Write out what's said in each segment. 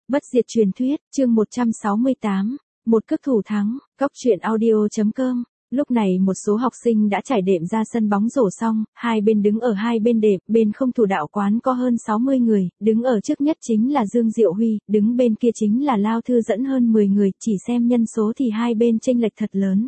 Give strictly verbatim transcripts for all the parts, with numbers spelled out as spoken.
Bất diệt truyền thuyết, chương một trăm sáu mươi tám, một cước thủ thắng, Cóc truyện audio chấm com. Lúc này một số học sinh đã trải đệm ra sân bóng rổ xong, hai bên đứng ở hai bên đệm, bên không thủ đạo quán có hơn sáu mươi người, đứng ở trước nhất chính là Dương Diệu Huy, đứng bên kia chính là Lao Thư dẫn hơn mười người, chỉ xem nhân số thì hai bên chênh lệch thật lớn.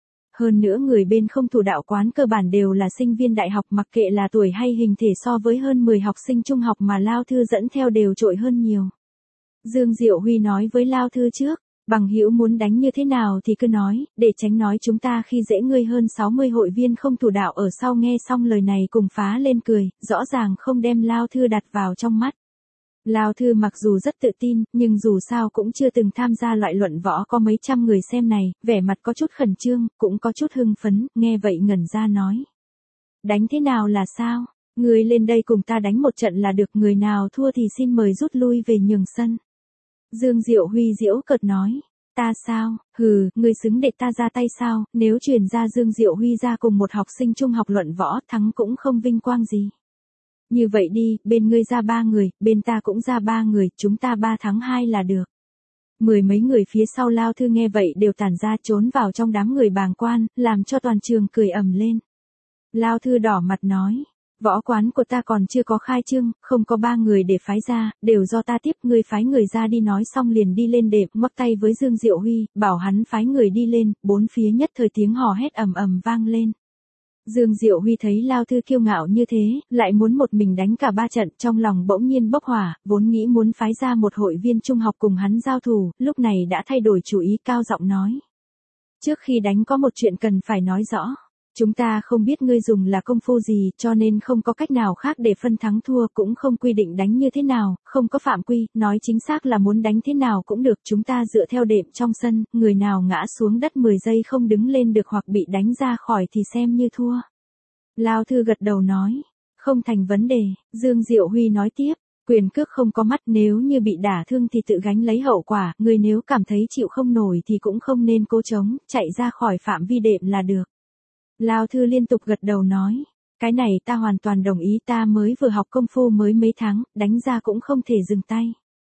Hơn nữa người bên không thủ đạo quán cơ bản đều là sinh viên đại học, mặc kệ là tuổi hay hình thể so với hơn mười học sinh trung học mà Lao Thư dẫn theo đều trội hơn nhiều. Dương Diệu Huy nói với Lao Thư trước, bằng hữu muốn đánh như thế nào thì cứ nói, để tránh nói chúng ta khi dễ ngươi. Hơn sáu mươi hội viên không thủ đạo ở sau nghe xong lời này cùng phá lên cười, rõ ràng không đem Lao Thư đặt vào trong mắt. Lao Thư mặc dù rất tự tin, nhưng dù sao cũng chưa từng tham gia loại luận võ có mấy trăm người xem này, vẻ mặt có chút khẩn trương, cũng có chút hưng phấn, nghe vậy ngẩn ra nói. Đánh thế nào là sao? Ngươi lên đây cùng ta đánh một trận là được, người nào thua thì xin mời rút lui về nhường sân. Dương Diệu Huy giễu cợt nói, ta sao, hừ, ngươi xứng để ta ra tay sao? Nếu truyền ra Dương Diệu Huy ra cùng một học sinh trung học luận võ, thắng cũng không vinh quang gì. Như vậy đi, bên ngươi ra ba người, bên ta cũng ra ba người, chúng ta ba thắng hai là được. Mười mấy người phía sau Lao Thư nghe vậy đều tản ra trốn vào trong đám người bàng quan, làm cho toàn trường cười ầm lên. Lao Thư đỏ mặt nói, võ quán của ta còn chưa có khai trương, không có ba người để phái ra, đều do ta tiếp. Ngươi phái người ra đi. Nói xong liền đi lên đệm, mấp tay với Dương Diệu Huy, bảo hắn phái người đi lên, bốn phía nhất thời tiếng hò hét ầm ầm vang lên. Dương Diệu Huy thấy Lao Thư kiêu ngạo như thế, lại muốn một mình đánh cả ba trận, trong lòng bỗng nhiên bốc hỏa, vốn nghĩ muốn phái ra một hội viên trung học cùng hắn giao thủ, lúc này đã thay đổi chủ ý, cao giọng nói. Trước khi đánh có một chuyện cần phải nói rõ. Chúng ta không biết ngươi dùng là công phu gì, cho nên không có cách nào khác để phân thắng thua, cũng không quy định đánh như thế nào, không có phạm quy, nói chính xác là muốn đánh thế nào cũng được. Chúng ta dựa theo đệm trong sân, người nào ngã xuống đất mười giây không đứng lên được hoặc bị đánh ra khỏi thì xem như thua. Lao Thư gật đầu nói, không thành vấn đề. Dương Diệu Huy nói tiếp, quyền cước không có mắt, nếu như bị đả thương thì tự gánh lấy hậu quả, người nếu cảm thấy chịu không nổi thì cũng không nên cố chống, chạy ra khỏi phạm vi đệm là được. Lao Thư liên tục gật đầu nói, cái này ta hoàn toàn đồng ý, ta mới vừa học công phu mới mấy tháng, đánh ra cũng không thể dừng tay.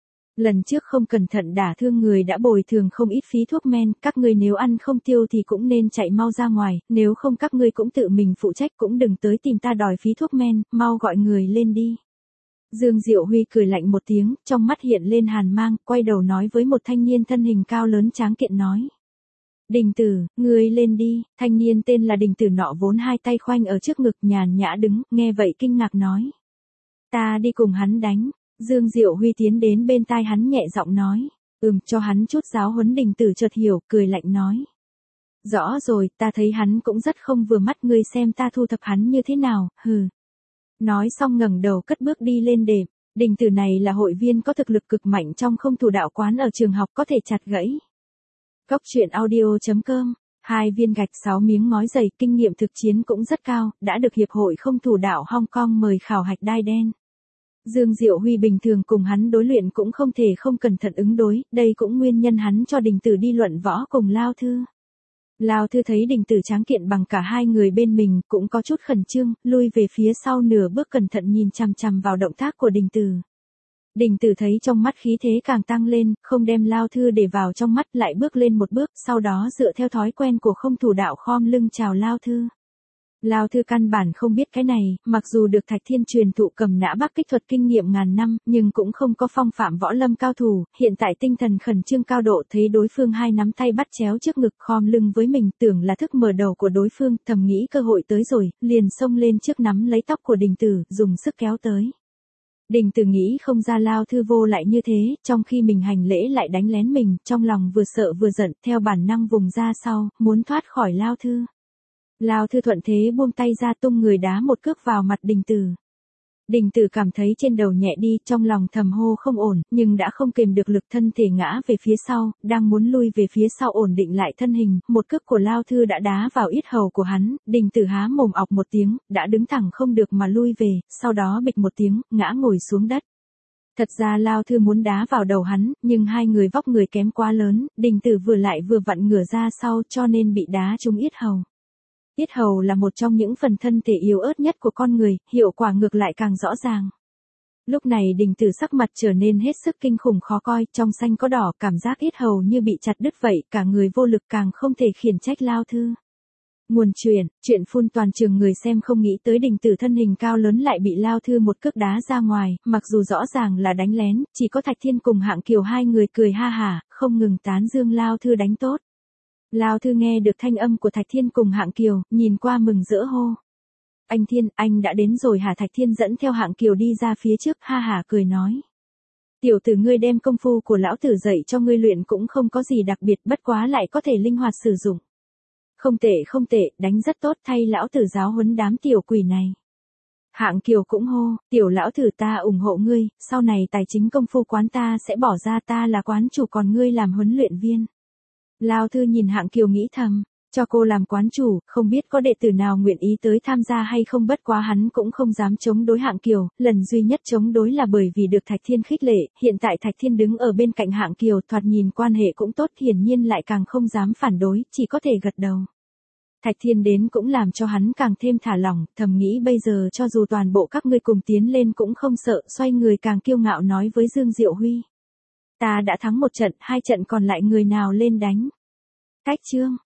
Lần trước không cẩn thận đả thương người đã bồi thường không ít phí thuốc men, các ngươi nếu ăn không tiêu thì cũng nên chạy mau ra ngoài, nếu không các ngươi cũng tự mình phụ trách, cũng đừng tới tìm ta đòi phí thuốc men, mau gọi người lên đi. Dương Diệu Huy cười lạnh một tiếng, trong mắt hiện lên hàn mang, quay đầu nói với một thanh niên thân hình cao lớn tráng kiện nói. Đình Tử, ngươi lên đi. Thanh niên tên là Đình Tử nọ vốn hai tay khoanh ở trước ngực nhàn nhã đứng, nghe vậy kinh ngạc nói. Ta đi cùng hắn đánh. Dương Diệu Huy tiến đến bên tai hắn nhẹ giọng nói. Ừm, cho hắn chút giáo huấn. Đình Tử chợt hiểu, cười lạnh nói. Rõ rồi, ta thấy hắn cũng rất không vừa mắt, ngươi xem ta thu thập hắn như thế nào, hừ. Nói xong ngẩng đầu cất bước đi lên đệm. Đình Tử này là hội viên có thực lực cực mạnh trong không thủ đạo quán ở trường học, có thể chặt gãy. Cóc truyện audio chấm com. Hai viên gạch sáu miếng ngói dày, kinh nghiệm thực chiến cũng rất cao, đã được Hiệp hội Không thủ đạo Hong Kong mời khảo hạch đai đen. Dương Diệu Huy bình thường cùng hắn đối luyện cũng không thể không cẩn thận ứng đối, đây cũng nguyên nhân hắn cho Đình Tử đi luận võ cùng Lao Thư. Lao Thư thấy Đình Tử tráng kiện bằng cả hai người bên mình, cũng có chút khẩn trương, lui về phía sau nửa bước cẩn thận nhìn chằm chằm vào động tác của Đình Tử. Đình Tử thấy trong mắt khí thế càng tăng lên, không đem Lao Thư để vào trong mắt, lại bước lên một bước, sau đó dựa theo thói quen của không thủ đạo khom lưng chào Lao Thư. Lao Thư căn bản không biết cái này, mặc dù được Thạch Thiên truyền thụ cầm nã bắc kích thuật kinh nghiệm ngàn năm, nhưng cũng không có phong phạm võ lâm cao thủ, hiện tại tinh thần khẩn trương cao độ, thấy đối phương hai nắm tay bắt chéo trước ngực khom lưng với mình, tưởng là thức mở đầu của đối phương, thầm nghĩ cơ hội tới rồi, liền xông lên trước nắm lấy tóc của Đình Tử, dùng sức kéo tới. Đình Tử nghĩ không ra Lao Thư vô lại như thế, trong khi mình hành lễ lại đánh lén mình, trong lòng vừa sợ vừa giận, theo bản năng vùng ra sau, muốn thoát khỏi Lao Thư. Lao Thư thuận thế buông tay ra, tung người đá một cước vào mặt Đình Tử. Đình Tử cảm thấy trên đầu nhẹ đi, trong lòng thầm hô không ổn, nhưng đã không kềm được lực, thân thể ngã về phía sau, đang muốn lui về phía sau ổn định lại thân hình, một cước của Lao Thư đã đá vào yết hầu của hắn, Đình Tử há mồm ọc một tiếng, đã đứng thẳng không được mà lui về, sau đó bịch một tiếng, ngã ngồi xuống đất. Thật ra Lao Thư muốn đá vào đầu hắn, nhưng hai người vóc người kém quá lớn, Đình Tử vừa lại vừa vặn ngửa ra sau cho nên bị đá trúng yết hầu. Yết hầu là một trong những phần thân thể yếu ớt nhất của con người, hiệu quả ngược lại càng rõ ràng. Lúc này Đình Tử sắc mặt trở nên hết sức kinh khủng khó coi, trong xanh có đỏ, cảm giác yết hầu như bị chặt đứt vậy, cả người vô lực càng không thể khiển trách Lao Thư. Nguồn chuyện, chuyện phun toàn trường người xem không nghĩ tới Đình Tử thân hình cao lớn lại bị Lao Thư một cước đá ra ngoài, mặc dù rõ ràng là đánh lén, chỉ có Thạch Thiên cùng Hạng Kiều hai người cười ha hả, không ngừng tán dương Lao Thư đánh tốt. Lao Thư nghe được thanh âm của Thạch Thiên cùng Hạng Kiều, nhìn qua mừng rỡ hô. Anh Thiên, anh đã đến rồi hả? Thạch Thiên dẫn theo Hạng Kiều đi ra phía trước, ha hả cười nói. Tiểu tử ngươi đem công phu của lão tử dạy cho ngươi luyện cũng không có gì đặc biệt, bất quá lại có thể linh hoạt sử dụng. Không tệ không tệ, đánh rất tốt, thay lão tử giáo huấn đám tiểu quỷ này. Hạng Kiều cũng hô, tiểu lão tử ta ủng hộ ngươi, sau này tài chính công phu quán ta sẽ bỏ ra, ta là quán chủ còn ngươi làm huấn luyện viên. Lao Thư nhìn Hạng Kiều nghĩ thầm, cho cô làm quán chủ, không biết có đệ tử nào nguyện ý tới tham gia hay không, bất quá hắn cũng không dám chống đối Hạng Kiều, lần duy nhất chống đối là bởi vì được Thạch Thiên khích lệ, hiện tại Thạch Thiên đứng ở bên cạnh Hạng Kiều, thoạt nhìn quan hệ cũng tốt, hiển nhiên lại càng không dám phản đối, chỉ có thể gật đầu. Thạch Thiên đến cũng làm cho hắn càng thêm thả lỏng, thầm nghĩ bây giờ cho dù toàn bộ các ngươi cùng tiến lên cũng không sợ, xoay người càng kiêu ngạo nói với Dương Diệu Huy. Ta đã thắng một trận, hai trận còn lại người nào lên đánh. Cách chương.